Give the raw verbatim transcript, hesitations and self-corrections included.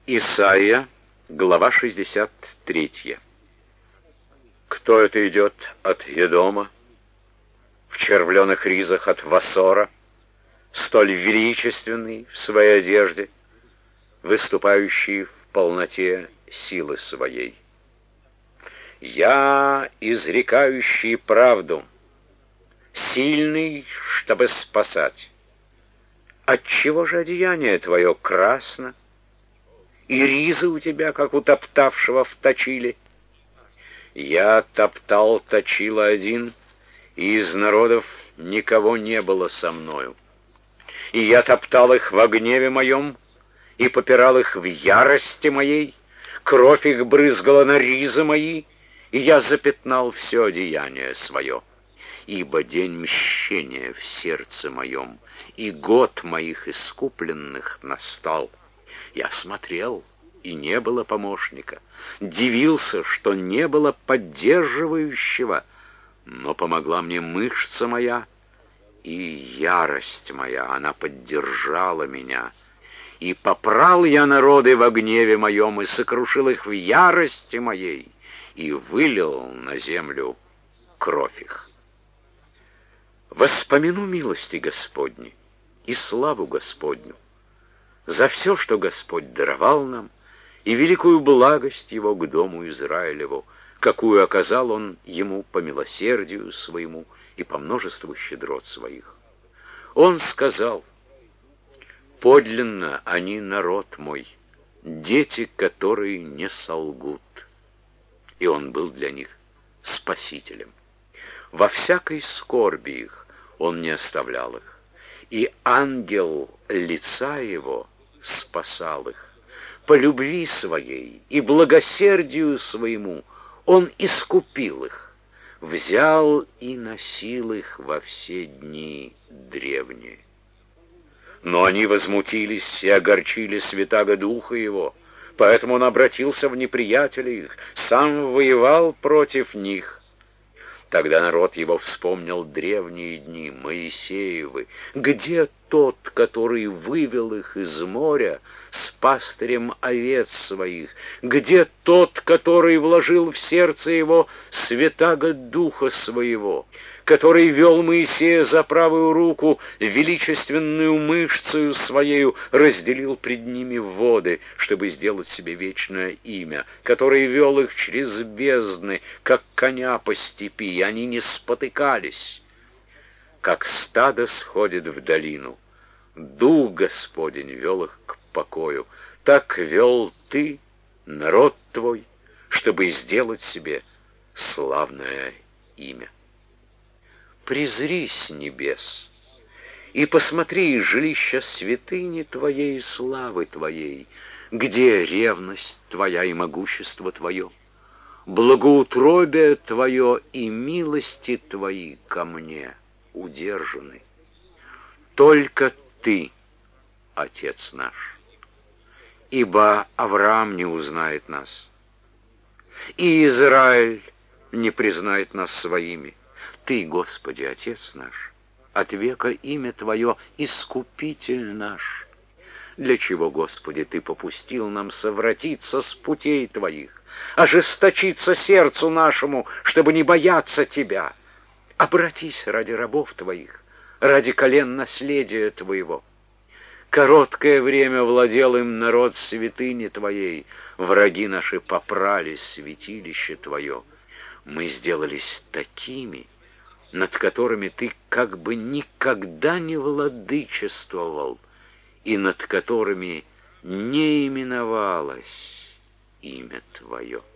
Исайя, глава шестьдесят третья. Кто это идет от Едома, в червленых ризах от Вассора, столь величественный в своей одежде, выступающий в полноте силы своей? Я, изрекающий правду, сильный, чтобы спасать. Отчего же одеяние твое красно, и ризы у тебя, как у топтавшего в точиле? Я топтал точило один, и из народов никого не было со мною. И я топтал их во гневе моем, и попирал их в ярости моей, кровь их брызгала на ризы мои, и я запятнал все одеяние свое. Ибо день мщения в сердце моем, и год моих искупленных настал. Я смотрел, и не было помощника, дивился, что не было поддерживающего, но помогла мне мышца моя и ярость моя, она поддержала меня. И попрал я народы во гневе моем, и сокрушил их в ярости моей, и вылил на землю кровь их. Воспомяну милости Господни и славу Господню за все, что Господь даровал нам, и великую благость Его к дому Израилеву, какую оказал Он ему по милосердию своему и по множеству щедрот своих. Он сказал: «Подлинно они народ мой, дети, которые не солгут». И Он был для них спасителем. Во всякой скорби их Он не оставлял их, и ангел лица Его спасал их. По любви Своей и благосердию Своему Он искупил их, взял и носил их во все дни древние. Но они возмутились и огорчили святаго Духа Его, поэтому Он обратился в неприятелей их, сам воевал против них. Тогда народ его вспомнил древние дни Моисеевы. Где тот, который вывел их из моря с пастырем овец своих? Где тот, который вложил в сердце его святаго Духа своего, который вел Моисея за правую руку, величественную мышцею своею разделил пред ними воды, чтобы сделать себе вечное имя, который вел их через бездны, как коня по степи, и они не спотыкались, как стадо сходит в долину. Дух Господень вел их к покою. Так вел ты народ твой, чтобы сделать себе славное имя. Презри с небес и посмотри жилища святыни Твоей и славы Твоей, где ревность Твоя и могущество Твое, благоутробие Твое и милости Твои ко мне удержаны. Только Ты, Отец наш, ибо Авраам не узнает нас, и Израиль не признает нас своими. Ты, Господи, Отец наш, от века имя Твое Искупитель наш. Для чего, Господи, Ты попустил нам совратиться с путей Твоих, ожесточиться сердцу нашему, чтобы не бояться Тебя? Обратись ради рабов Твоих, ради колен наследия Твоего. Короткое время владел им народ святыни Твоей, враги наши попрали святилище Твое. Мы сделались такими, над которыми Ты как бы никогда не владычествовал, и над которыми не именовалось имя Твое.